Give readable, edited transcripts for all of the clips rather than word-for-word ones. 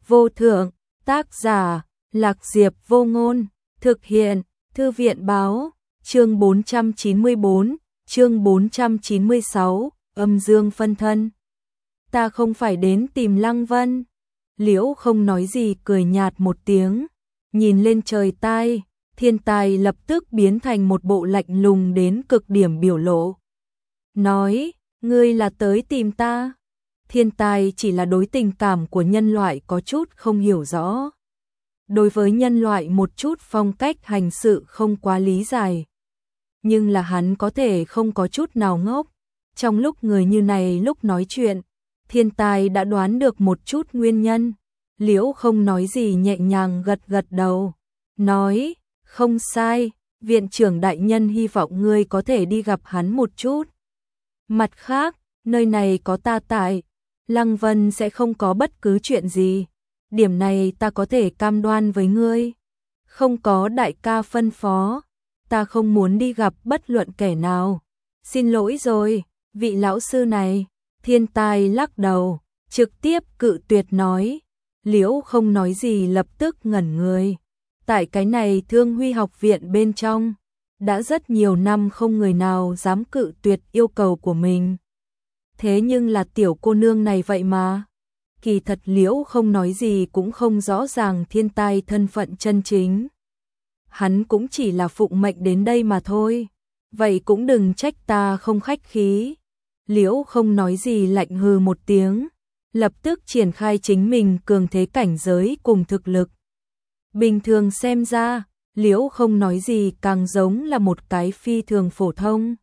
vô thượng, tác giả, Lạc Diệp Vô Ngôn, thực hiện, Thư viện báo, chương 494, chương 496, âm dương phân thân. Ta không phải đến tìm Lăng Vân. Liễu không nói gì cười nhạt một tiếng, nhìn lên trời tai, Thiên Tài lập tức biến thành một bộ lạnh lùng đến cực điểm biểu lộ. Nói, ngươi là tới tìm ta. Thiên Tài chỉ là đối tình cảm của nhân loại có chút không hiểu rõ. Đối với nhân loại một chút phong cách hành sự không quá lý giải. Nhưng là hắn có thể không có chút nào ngốc. Trong lúc người như này lúc nói chuyện, Thiên Tài đã đoán được một chút nguyên nhân. Liễu không nói gì nhẹ nhàng gật gật đầu. Nói, không sai, viện trưởng đại nhân hy vọng ngươi có thể đi gặp hắn một chút. Mặt khác, nơi này có ta tại, Lăng Vân sẽ không có bất cứ chuyện gì. Điểm này ta có thể cam đoan với ngươi. Không có đại ca phân phó, ta không muốn đi gặp bất luận kẻ nào. Xin lỗi rồi, vị lão sư này. Thiên Tài lắc đầu, trực tiếp cự tuyệt nói. Liễu không nói gì lập tức ngẩn người. Tại cái này Thương Huy học viện bên trong, đã rất nhiều năm không người nào dám cự tuyệt yêu cầu của mình. Thế nhưng là tiểu cô nương này vậy mà. Kỳ thật Liễu không nói gì cũng không rõ ràng Thiên Tài thân phận chân chính. Hắn cũng chỉ là phụng mệnh đến đây mà thôi. Vậy cũng đừng trách ta không khách khí. Liễu không nói gì lạnh hừ một tiếng, lập tức triển khai chính mình cường thế cảnh giới cùng thực lực. Bình thường xem ra, Liễu không nói gì càng giống là một cái phi thường phổ thông.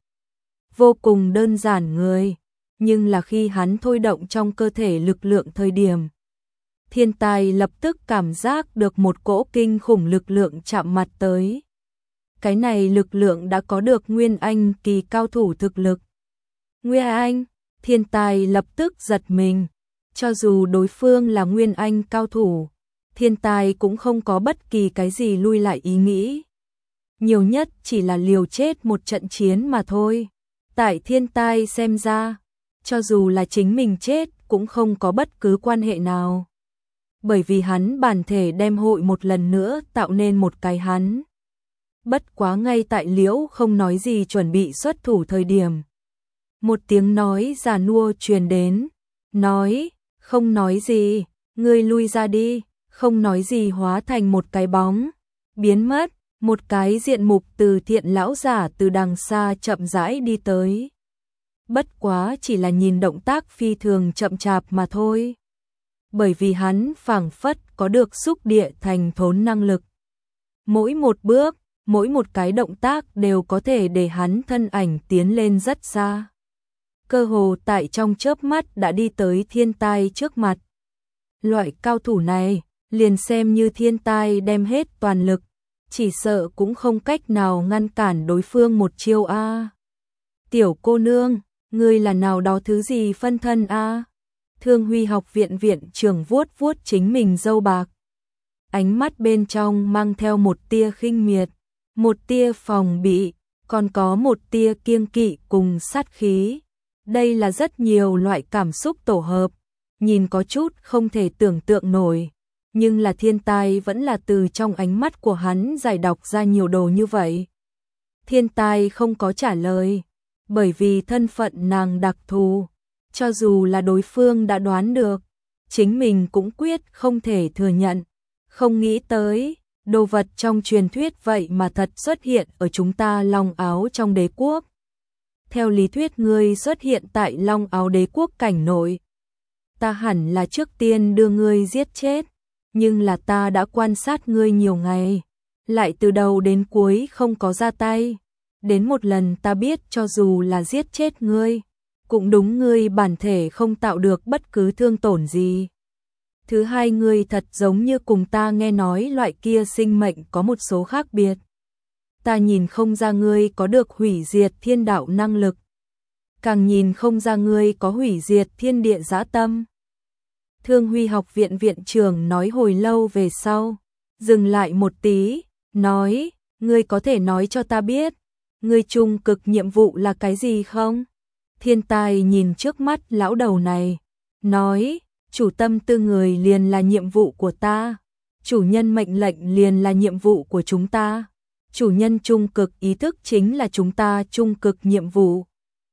Vô cùng đơn giản người, nhưng là khi hắn thôi động trong cơ thể lực lượng thời điểm. Thiên Tài lập tức cảm giác được một cỗ kinh khủng lực lượng chạm mặt tới. Cái này lực lượng đã có được Nguyên Anh kỳ cao thủ thực lực. Nguyên Anh, Thiên Tài lập tức giật mình. Cho dù đối phương là Nguyên Anh cao thủ, Thiên Tài cũng không có bất kỳ cái gì lui lại ý nghĩ. Nhiều nhất chỉ là liều chết một trận chiến mà thôi. Tại Thiên Tài xem ra, cho dù là chính mình chết cũng không có bất cứ quan hệ nào. Bởi vì hắn bản thể đem hội một lần nữa tạo nên một cái hắn. Bất quá ngay tại Liễu không nói gì chuẩn bị xuất thủ thời điểm. Một tiếng nói già nua truyền đến. Nói, không nói gì, ngươi lui ra đi. Không nói gì hóa thành một cái bóng. Biến mất, một cái diện mục từ thiện lão giả từ đằng xa chậm rãi đi tới. Bất quá chỉ là nhìn động tác phi thường chậm chạp mà thôi. Bởi vì hắn phảng phất có được xúc địa thành thốn năng lực. Mỗi một bước, mỗi một cái động tác đều có thể để hắn thân ảnh tiến lên rất xa. Cơ hồ tại trong chớp mắt đã đi tới Thiên Tài trước mặt. Loại cao thủ này, liền xem như Thiên Tài đem hết toàn lực, chỉ sợ cũng không cách nào ngăn cản đối phương một chiêu a. Tiểu cô nương, ngươi là nào đó thứ gì phân thân a? Thương Huy học viện viện trưởng vuốt vuốt chính mình râu bạc. Ánh mắt bên trong mang theo một tia khinh miệt, một tia phòng bị, còn có một tia kiêng kỵ cùng sát khí. Đây là rất nhiều loại cảm xúc tổ hợp, nhìn có chút không thể tưởng tượng nổi. Nhưng là Thiên Tài vẫn là từ trong ánh mắt của hắn giải đọc ra nhiều đồ như vậy. Thiên Tài không có trả lời, bởi vì thân phận nàng đặc thù. Cho dù là đối phương đã đoán được, chính mình cũng quyết không thể thừa nhận. Không nghĩ tới, đồ vật trong truyền thuyết vậy mà thật xuất hiện ở chúng ta Long Áo trong đế quốc. Theo lý thuyết ngươi xuất hiện tại Long Áo đế quốc cảnh nội. Ta hẳn là trước tiên đưa ngươi giết chết, nhưng là ta đã quan sát ngươi nhiều ngày, lại từ đầu đến cuối không có ra tay. Đến một lần ta biết cho dù là giết chết ngươi, cũng đúng ngươi bản thể không tạo được bất cứ thương tổn gì. Thứ hai, ngươi thật giống như cùng ta nghe nói loại kia sinh mệnh có một số khác biệt. Ta nhìn không ra ngươi có được hủy diệt thiên đạo năng lực. Càng nhìn không ra ngươi có hủy diệt thiên địa dã tâm. Thương Huy học viện viện trưởng nói hồi lâu về sau, dừng lại một tí, nói, ngươi có thể nói cho ta biết, ngươi trung cực nhiệm vụ là cái gì không? Thiên Tài nhìn trước mắt lão đầu này, nói, chủ tâm tư người liền là nhiệm vụ của ta, chủ nhân mệnh lệnh liền là nhiệm vụ của chúng ta, chủ nhân trung cực ý thức chính là chúng ta trung cực nhiệm vụ.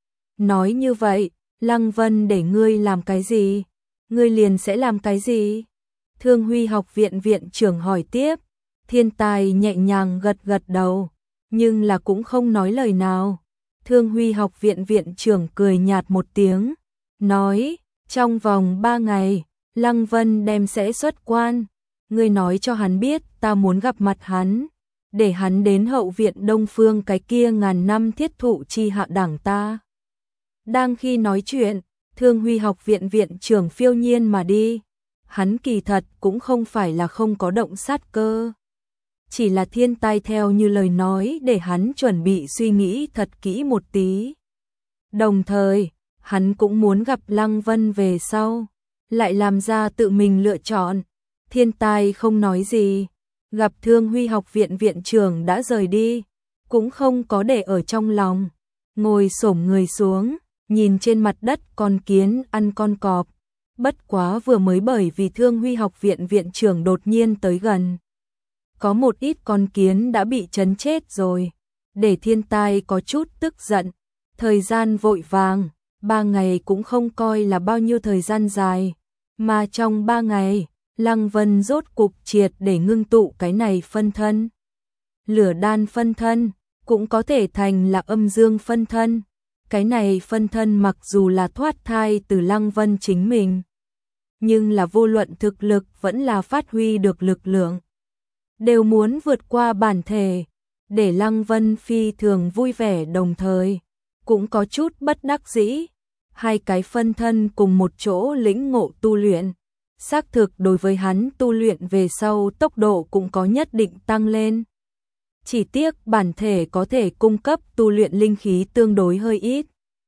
Nói như vậy, Lăng Vân để ngươi làm cái gì, ngươi liền sẽ làm cái gì? Thương Huy học viện viện trưởng hỏi tiếp. Thiên Tài nhẹ nhàng gật gật đầu, nhưng là cũng không nói lời nào. Thương Huy học viện viện trưởng cười nhạt một tiếng, nói, trong vòng 3 ngày, Lăng Vân đem sẽ xuất quan. Ngươi nói cho hắn biết ta muốn gặp mặt hắn, để hắn đến hậu viện Đông Phương cái kia ngàn năm thiết thụ chi hạ đảng ta. Đang khi nói chuyện, Thương Huy học viện viện trưởng phiêu nhiên mà đi. Hắn kỳ thật cũng không phải là không có động sát cơ. Chỉ là Thiên Tai theo như lời nói để hắn chuẩn bị suy nghĩ thật kỹ một tí. Đồng thời, hắn cũng muốn gặp Lăng Vân về sau, lại làm ra tự mình lựa chọn. Thiên Tai không nói gì, gặp Thương Huy học viện viện trưởng đã rời đi, cũng không có để ở trong lòng, ngồi xổm người xuống, nhìn trên mặt đất con kiến ăn con cọp. Bất quá vừa mới bởi vì Thương Huy học viện viện trưởng đột nhiên tới gần, có một ít con kiến đã bị chấn chết rồi, để Thiên Tai có chút tức giận. Thời gian vội vàng, 3 ngày cũng không coi là bao nhiêu thời gian dài, mà trong 3 ngày, Lăng Vân rốt cục triệt để ngưng tụ cái này phân thân. Lửa đan phân thân, cũng có thể thành là âm dương phân thân. Cái này phân thân mặc dù là thoát thai từ Lăng Vân chính mình, nhưng là vô luận thực lực vẫn là phát huy được lực lượng, đều muốn vượt qua bản thể, để Lăng Vân phi thường vui vẻ, đồng thời cũng có chút bất đắc dĩ. Hai cái phân thân cùng một chỗ lĩnh ngộ tu luyện, xác thực đối với hắn tu luyện về sau tốc độ cũng có nhất định tăng lên. Chỉ tiếc bản thể có thể cung cấp tu luyện linh khí tương đối hơi ít.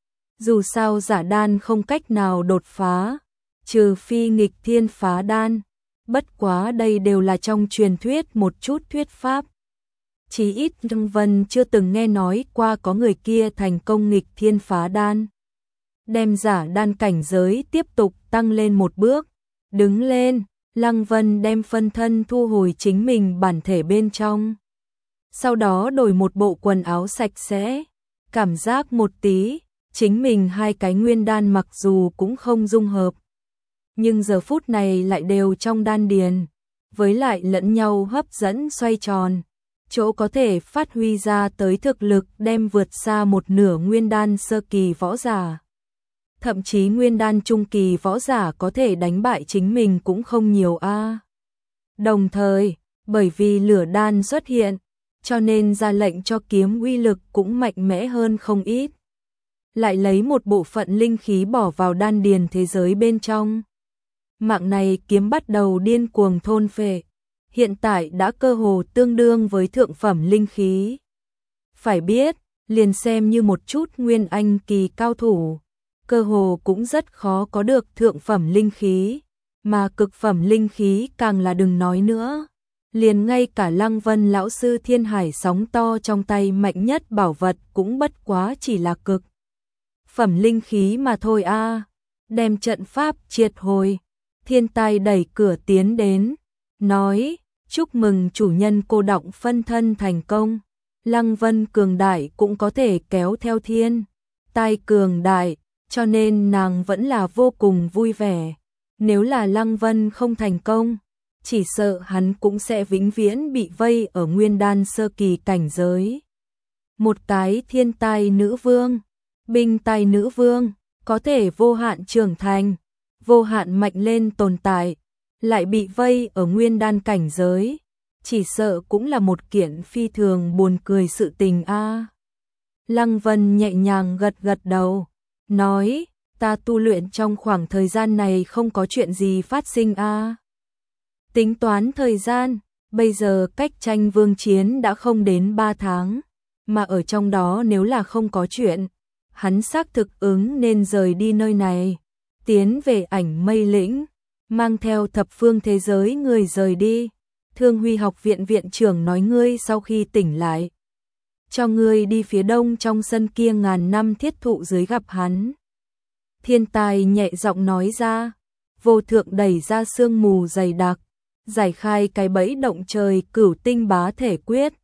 Dù sao giả đan không cách nào đột phá, trừ phi nghịch thiên phá đan. Bất quá đây đều là trong truyền thuyết một chút thuyết pháp. Chỉ ít Lăng Vân chưa từng nghe nói qua có người kia thành công nghịch thiên phá đan. Đem giả đan cảnh giới tiếp tục tăng lên một bước. Đứng lên, Lăng Vân đem phân thân thu hồi chính mình bản thể bên trong. Sau đó đổi một bộ quần áo sạch sẽ, cảm giác một tí, chính mình hai cái nguyên đan mặc dù cũng không dung hợp, nhưng giờ phút này lại đều trong đan điền, với lại lẫn nhau hấp dẫn xoay tròn, chỗ có thể phát huy ra tới thực lực đem vượt xa một nửa nguyên đan sơ kỳ võ giả. Thậm chí nguyên đan trung kỳ võ giả có thể đánh bại chính mình cũng không nhiều a. Đồng thời, bởi vì lửa đan xuất hiện, cho nên ra lệnh cho kiếm uy lực cũng mạnh mẽ hơn không ít. Lại lấy một bộ phận linh khí bỏ vào đan điền thế giới bên trong. Mạng này kiếm bắt đầu điên cuồng thôn phệ, hiện tại đã cơ hồ tương đương với thượng phẩm linh khí. Phải biết, liền xem như một chút nguyên anh kỳ cao thủ, cơ hồ cũng rất khó có được thượng phẩm linh khí, mà cực phẩm linh khí càng là đừng nói nữa. Liền ngay cả Lăng Vân lão sư Thiên Hải sóng to trong tay mạnh nhất bảo vật cũng bất quá chỉ là cực phẩm linh khí mà thôi a. Đem trận pháp triệt hồi, Thiên Tai đẩy cửa tiến đến, nói, chúc mừng chủ nhân cô đọng phân thân thành công. Lăng Vân cường đại cũng có thể kéo theo Thiên Tai cường đại, cho nên nàng vẫn là vô cùng vui vẻ. Nếu là Lăng Vân không thành công, chỉ sợ hắn cũng sẽ vĩnh viễn bị vây ở nguyên đan sơ kỳ cảnh giới. Một cái thiên tai nữ vương, binh tai nữ vương, có thể vô hạn trưởng thành, vô hạn mạnh lên tồn tại, lại bị vây ở nguyên đan cảnh giới, chỉ sợ cũng là một kiện phi thường buồn cười sự tình a. Lăng Vân nhẹ nhàng gật gật đầu, nói, ta tu luyện trong khoảng thời gian này không có chuyện gì phát sinh a. Tính toán thời gian, bây giờ cách tranh vương chiến đã không đến 3 tháng, mà ở trong đó nếu là không có chuyện, hắn xác thực ứng nên rời đi nơi này, tiến về Ảnh Mây Lĩnh, mang theo thập phương thế giới người rời đi. Thương Huy học viện viện trưởng nói ngươi sau khi tỉnh lại, cho ngươi đi phía đông trong sân kia ngàn năm thiết thụ dưới gặp hắn. Thiên Tai nhẹ giọng nói ra, vô thượng đẩy ra sương mù dày đặc, giải khai cái bẫy động trời Cửu Tinh Bá Thể Quyết,